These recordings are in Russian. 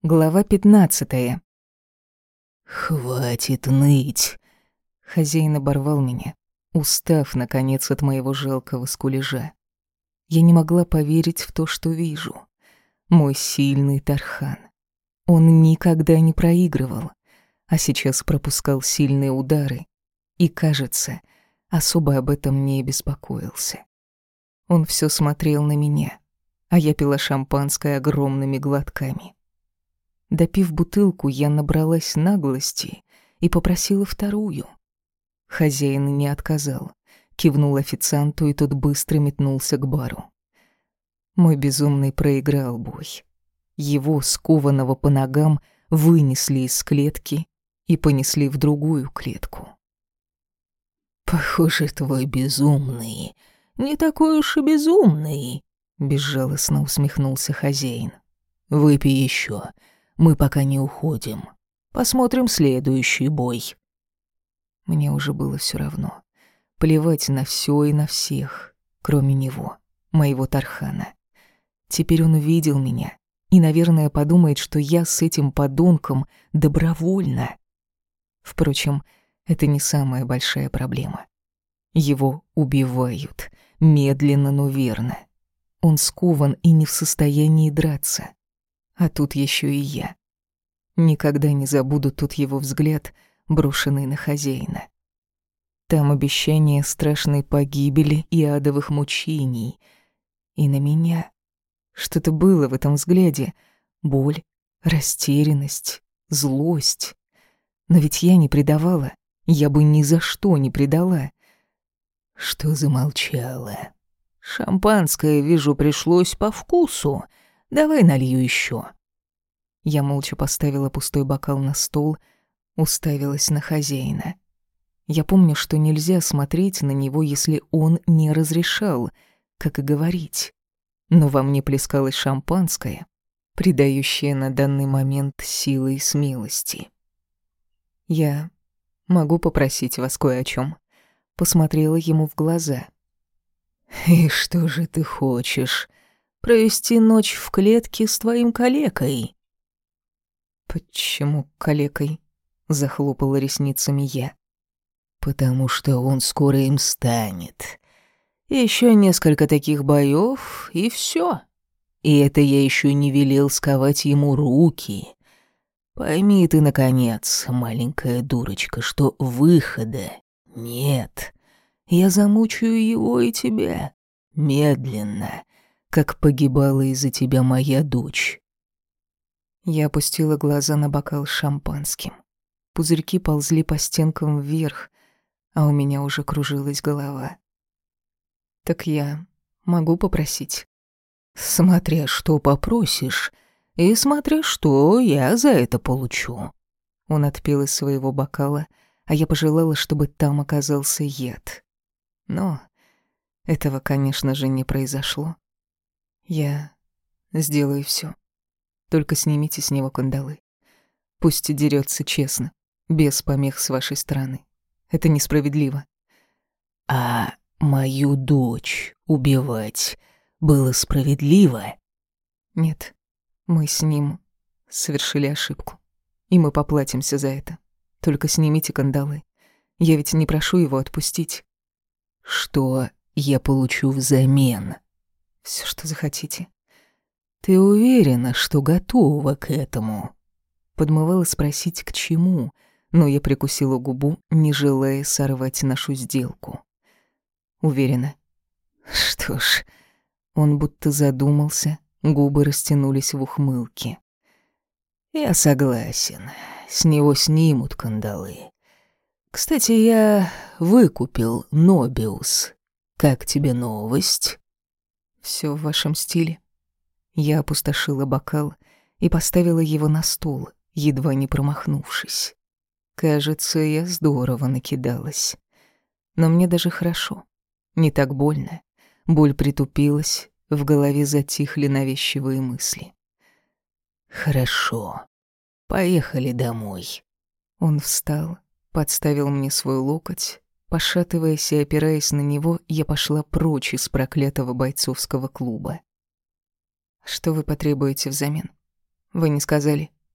Глава 15. «Хватит ныть!» Хозяин оборвал меня, устав, наконец, от моего жалкого скулежа. Я не могла поверить в то, что вижу. Мой сильный Тархан. Он никогда не проигрывал, а сейчас пропускал сильные удары и, кажется, особо об этом не беспокоился. Он все смотрел на меня, а я пила шампанское огромными глотками. Допив бутылку, я набралась наглости и попросила вторую. Хозяин не отказал, кивнул официанту, и тот быстро метнулся к бару. Мой безумный проиграл бой. Его, скованного по ногам, вынесли из клетки и понесли в другую клетку. «Похоже, твой безумный не такой уж и безумный», — безжалостно усмехнулся хозяин. «Выпей еще. Мы пока не уходим. Посмотрим следующий бой». Мне уже было все равно. Плевать на все и на всех, кроме него, моего Тархана. Теперь он увидел меня и, наверное, подумает, что я с этим подонком добровольно. Впрочем, это не самая большая проблема. Его убивают, медленно, но верно. Он скован и не в состоянии драться. А тут еще и я. Никогда не забуду тот его взгляд, брошенный на хозяина. Там обещание страшной погибели и адовых мучений. И на меня. Что-то было в этом взгляде. Боль, растерянность, злость. Но ведь я не предавала. Я бы ни за что не предала. «Что замолчала? Шампанское, вижу, пришлось по вкусу. Давай налью еще». Я молча поставила пустой бокал на стол, уставилась на хозяина. Я помню, что нельзя смотреть на него, если он не разрешал, как и говорить. Но во мне плескалось шампанское, придающее на данный момент силы и смелости. «Я могу попросить вас кое о чем?» Посмотрела ему в глаза. «И что же ты хочешь? Провести ночь в клетке с твоим калекой?» «Почему калекой?» — захлопала ресницами я. «Потому что он скоро им станет. Еще несколько таких боев, и все. И это я еще не велел сковать ему руки. Пойми ты, наконец, маленькая дурочка, что выхода нет. Я замучаю его и тебя. Медленно, как погибала из-за тебя моя дочь». Я опустила глаза на бокал с шампанским. Пузырьки ползли по стенкам вверх, а у меня уже кружилась голова. «Так я могу попросить?» «Смотря что попросишь, и смотря что я за это получу». Он отпил из своего бокала, а я пожелала, чтобы там оказался яд. Но этого, конечно же, не произошло. Я сделаю все. Только снимите с него кандалы. Пусть дерется честно, без помех с вашей стороны. Это несправедливо. «А мою дочь убивать было справедливо?» Нет, мы с ним совершили ошибку, и мы поплатимся за это. Только снимите кандалы. Я ведь не прошу его отпустить. «Что я получу взамен?» Все, что захотите». «Ты уверена, что готова к этому?» Подмывала спросить, к чему, но я прикусила губу, не желая сорвать нашу сделку. Уверена. «Что ж...» Он будто задумался, губы растянулись в ухмылке. «Я согласен. С него снимут кандалы. Кстати, я выкупил Нобиус. Как тебе новость?» Все в вашем стиле». Я опустошила бокал и поставила его на стол, едва не промахнувшись. Кажется, я здорово накидалась. Но мне даже хорошо. Не так больно. Боль притупилась, в голове затихли навязчивые мысли. «Хорошо. Поехали домой». Он встал, подставил мне свой локоть. Пошатываясь и опираясь на него, я пошла прочь из проклятого бойцовского клуба. «Что вы потребуете взамен? Вы не сказали?»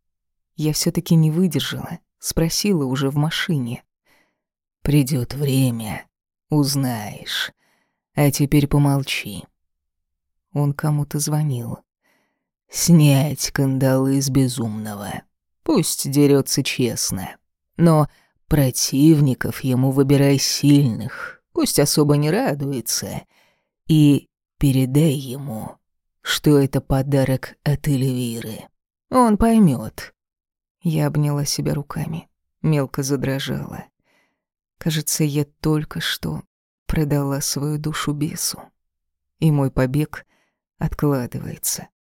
Я всё-таки не выдержала, спросила уже в машине. «Придёт время, узнаешь. А теперь помолчи». Он кому-то звонил. «Снять кандалы с безумного. Пусть дерётся честно. Но противников ему выбирай сильных, пусть особо не радуется. И передай ему, что это подарок от Эльвиры. Он поймёт». Я обняла себя руками, мелко задрожала. Кажется, я только что продала свою душу бесу. И мой побег откладывается.